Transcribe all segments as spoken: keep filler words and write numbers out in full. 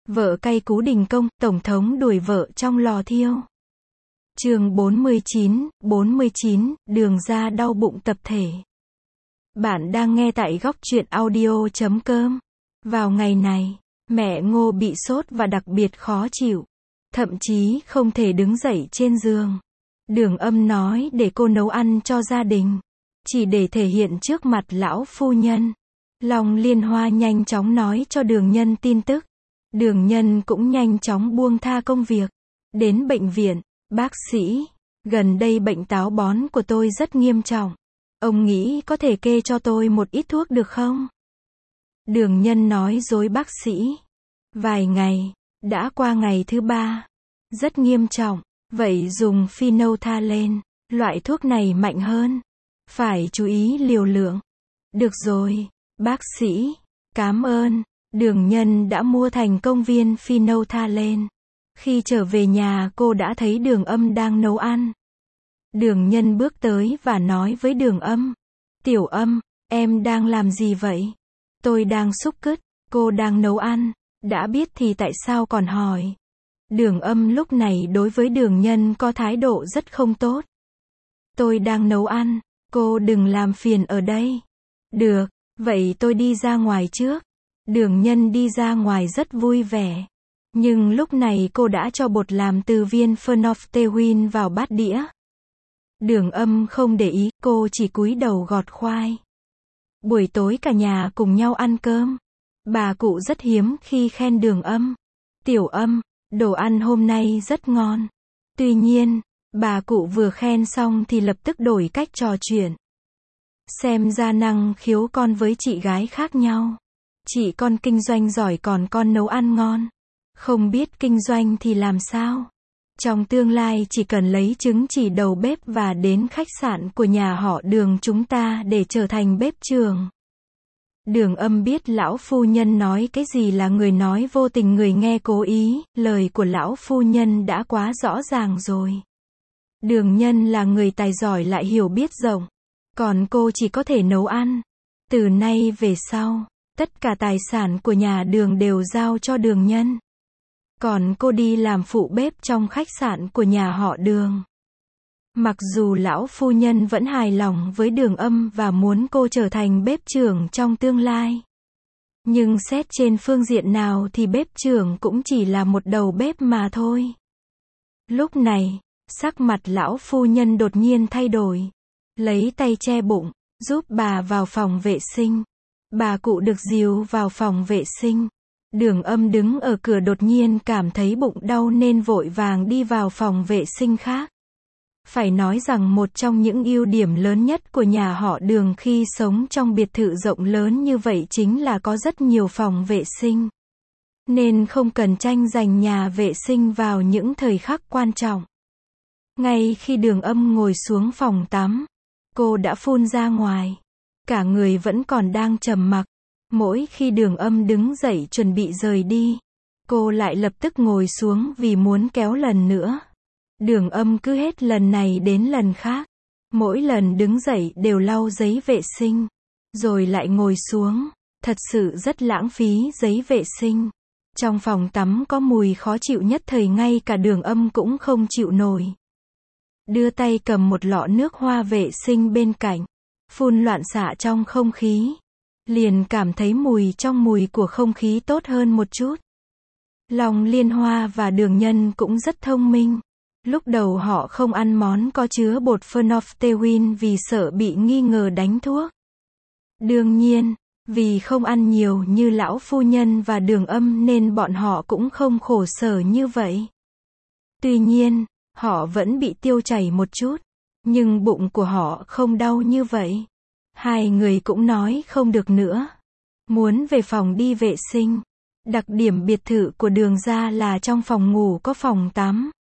Vợ cay cú đình công, tổng thống đuổi vợ trong lò thiêu. Chương bốn mươi chín, bốn mươi chín, đường ra đau bụng tập thể. Bạn đang nghe tại góc truyện audio chấm com. Vào ngày này, mẹ Ngô bị sốt và đặc biệt khó chịu. Thậm chí không thể đứng dậy trên giường. Đường Âm nói để cô nấu ăn cho gia đình. Chỉ để thể hiện trước mặt lão phu nhân. Long Liên Hoa nhanh chóng nói cho Đường Nhân tin tức. Đường Nhân cũng nhanh chóng buông tha công việc. Đến bệnh viện, bác sĩ, gần đây bệnh táo bón của tôi rất nghiêm trọng. Ông nghĩ có thể kê cho tôi một ít thuốc được không? Đường Nhân nói dối bác sĩ. Vài ngày, đã qua ngày thứ ba. Rất nghiêm trọng, vậy dùng phenolphthalein, loại thuốc này mạnh hơn. Phải chú ý liều lượng. Được rồi, bác sĩ, cảm ơn. Đường Nhân đã mua thành công viên phenolphthalein. Khi trở về nhà cô đã thấy Đường Âm đang nấu ăn. Đường Nhân bước tới và nói với Đường Âm. Tiểu Âm, em đang làm gì vậy? Tôi đang xúc cứt, cô đang nấu ăn. Đã biết thì tại sao còn hỏi? Đường Âm lúc này đối với Đường Nhân có thái độ rất không tốt. Tôi đang nấu ăn, cô đừng làm phiền ở đây. Được, vậy tôi đi ra ngoài trước. Đường Nhân đi ra ngoài rất vui vẻ. Nhưng lúc này cô đã cho bột làm từ viên phenolphthalein vào bát đĩa. Đường Âm không để ý, cô chỉ cúi đầu gọt khoai. Buổi tối cả nhà cùng nhau ăn cơm. Bà cụ rất hiếm khi khen Đường Âm. Tiểu Âm, đồ ăn hôm nay rất ngon. Tuy nhiên, bà cụ vừa khen xong thì lập tức đổi cách trò chuyện. Xem ra năng khiếu con với chị gái khác nhau. Chị con kinh doanh giỏi còn con nấu ăn ngon. Không biết kinh doanh thì làm sao? Trong tương lai chỉ cần lấy chứng chỉ đầu bếp và đến khách sạn của nhà họ Đường chúng ta để trở thành bếp trưởng. Đường Âm biết lão phu nhân nói cái gì là người nói vô tình người nghe cố ý, lời của lão phu nhân đã quá rõ ràng rồi. Đường Nhân là người tài giỏi lại hiểu biết rộng, còn cô chỉ có thể nấu ăn. Từ nay về sau, tất cả tài sản của nhà Đường đều giao cho Đường Nhân. Còn cô đi làm phụ bếp trong khách sạn của nhà họ Đường. Mặc dù lão phu nhân vẫn hài lòng với Đường Âm và muốn cô trở thành bếp trưởng trong tương lai. Nhưng xét trên phương diện nào thì bếp trưởng cũng chỉ là một đầu bếp mà thôi. Lúc này, sắc mặt lão phu nhân đột nhiên thay đổi. Lấy tay che bụng, giúp bà vào phòng vệ sinh. Bà cụ được dìu vào phòng vệ sinh. Đường Âm đứng ở cửa đột nhiên cảm thấy bụng đau nên vội vàng đi vào phòng vệ sinh khác. Phải nói rằng một trong những ưu điểm lớn nhất của nhà họ Đường khi sống trong biệt thự rộng lớn như vậy chính là có rất nhiều phòng vệ sinh. Nên không cần tranh giành nhà vệ sinh vào những thời khắc quan trọng. Ngay khi Đường Âm ngồi xuống phòng tắm, cô đã phun ra ngoài. Cả người vẫn còn đang trầm mặc. Mỗi khi Đường Âm đứng dậy chuẩn bị rời đi, cô lại lập tức ngồi xuống vì muốn kéo lần nữa. Đường Âm cứ hết lần này đến lần khác. Mỗi lần đứng dậy đều lau giấy vệ sinh, rồi lại ngồi xuống. Thật sự rất lãng phí giấy vệ sinh. Trong phòng tắm có mùi khó chịu nhất thời ngay cả Đường Âm cũng không chịu nổi. Đưa tay cầm một lọ nước hoa vệ sinh bên cạnh, phun loạn xạ trong không khí. Liền cảm thấy mùi trong mùi của không khí tốt hơn một chút. Long Liên Hoa và Đường Nhân cũng rất thông minh. Lúc đầu họ không ăn món có chứa bột phenolphthalein vì sợ bị nghi ngờ đánh thuốc. Đương nhiên, vì không ăn nhiều như lão phu nhân và Đường Âm nên bọn họ cũng không khổ sở như vậy. Tuy nhiên, họ vẫn bị tiêu chảy một chút, nhưng bụng của họ không đau như vậy. Hai người cũng nói không được nữa. Muốn về phòng đi vệ sinh. Đặc điểm biệt thự của Đường gia là trong phòng ngủ có phòng tắm.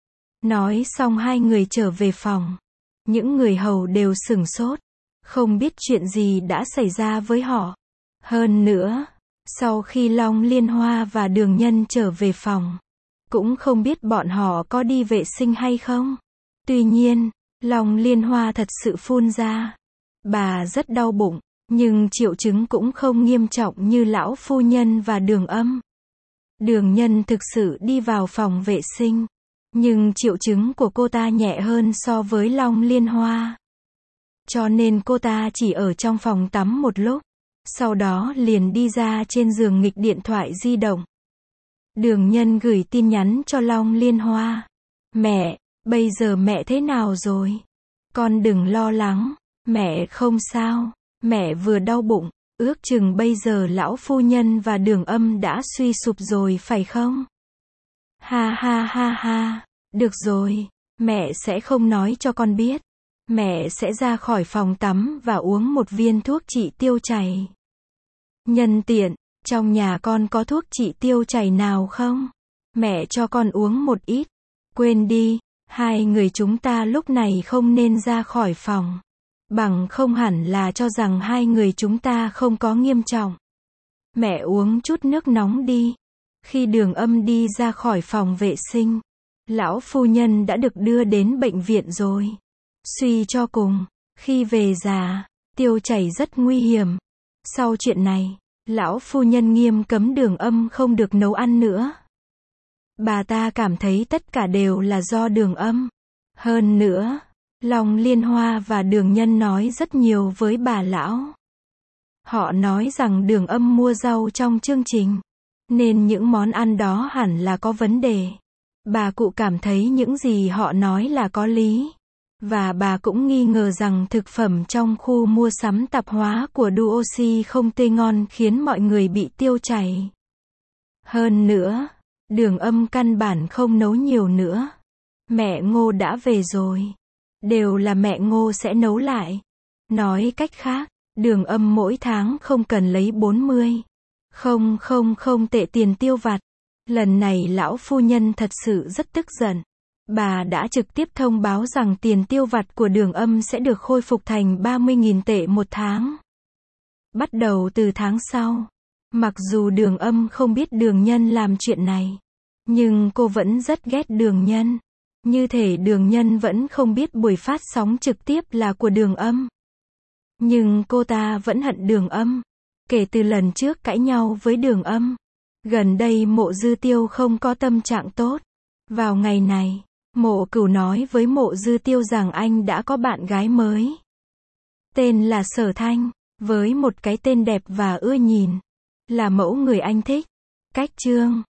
Nói xong hai người trở về phòng. Những người hầu đều sửng sốt. Không biết chuyện gì đã xảy ra với họ. Hơn nữa, sau khi Long Liên Hoa và Đường Nhân trở về phòng, cũng không biết bọn họ có đi vệ sinh hay không. Tuy nhiên, Long Liên Hoa thật sự phun ra. Bà rất đau bụng, nhưng triệu chứng cũng không nghiêm trọng như lão phu nhân và Đường Âm. Đường Nhân thực sự đi vào phòng vệ sinh. Nhưng triệu chứng của cô ta nhẹ hơn so với Long Liên Hoa. Cho nên cô ta chỉ ở trong phòng tắm một lúc. Sau đó liền đi ra trên giường nghịch điện thoại di động. Đường Nhân gửi tin nhắn cho Long Liên Hoa. Mẹ, bây giờ mẹ thế nào rồi? Con đừng lo lắng. Mẹ không sao. Mẹ vừa đau bụng. Ước chừng bây giờ lão phu nhân và Đường Âm đã suy sụp rồi phải không? Ha ha ha ha. Được rồi. Mẹ sẽ không nói cho con biết. Mẹ sẽ ra khỏi phòng tắm và uống một viên thuốc trị tiêu chảy. Nhân tiện, trong nhà con có thuốc trị tiêu chảy nào không? Mẹ cho con uống một ít. Quên đi, hai người chúng ta lúc này không nên ra khỏi phòng. Bằng không hẳn là cho rằng hai người chúng ta không có nghiêm trọng. Mẹ uống chút nước nóng đi. Khi Đường Âm đi ra khỏi phòng vệ sinh, lão phu nhân đã được đưa đến bệnh viện rồi. Suy cho cùng, khi về già, tiêu chảy rất nguy hiểm. Sau chuyện này, lão phu nhân nghiêm cấm Đường Âm không được nấu ăn nữa. Bà ta cảm thấy tất cả đều là do Đường Âm. Hơn nữa, Long Liên Hoa và Đường Nhân nói rất nhiều với bà lão. Họ nói rằng Đường Âm mua rau trong chương trình, nên những món ăn đó hẳn là có vấn đề. Bà cụ cảm thấy những gì họ nói là có lý. Và bà cũng nghi ngờ rằng thực phẩm trong khu mua sắm tạp hóa của Duoxi không tươi ngon khiến mọi người bị tiêu chảy. Hơn nữa, Đường Âm căn bản không nấu nhiều nữa. Mẹ Ngô đã về rồi. Đều là mẹ Ngô sẽ nấu lại. Nói cách khác, Đường Âm mỗi tháng không cần lấy bốn mươi. Không không không tệ tiền tiêu vặt. Lần này lão phu nhân thật sự rất tức giận. Bà đã trực tiếp thông báo rằng tiền tiêu vặt của Đường Âm sẽ được khôi phục thành ba mươi nghìn tệ một tháng. Bắt đầu từ tháng sau. Mặc dù Đường Âm không biết Đường Nhân làm chuyện này, nhưng cô vẫn rất ghét Đường Nhân. Như thể Đường Nhân vẫn không biết buổi phát sóng trực tiếp là của Đường Âm. Nhưng cô ta vẫn hận Đường Âm. Kể từ lần trước cãi nhau với Đường Âm, gần đây Mộ Dư Tiêu không có tâm trạng tốt. Vào ngày này, Mộ Cửu nói với Mộ Dư Tiêu rằng anh đã có bạn gái mới. Tên là Sở Thanh, với một cái tên đẹp và ưa nhìn. Là mẫu người anh thích. Cách chương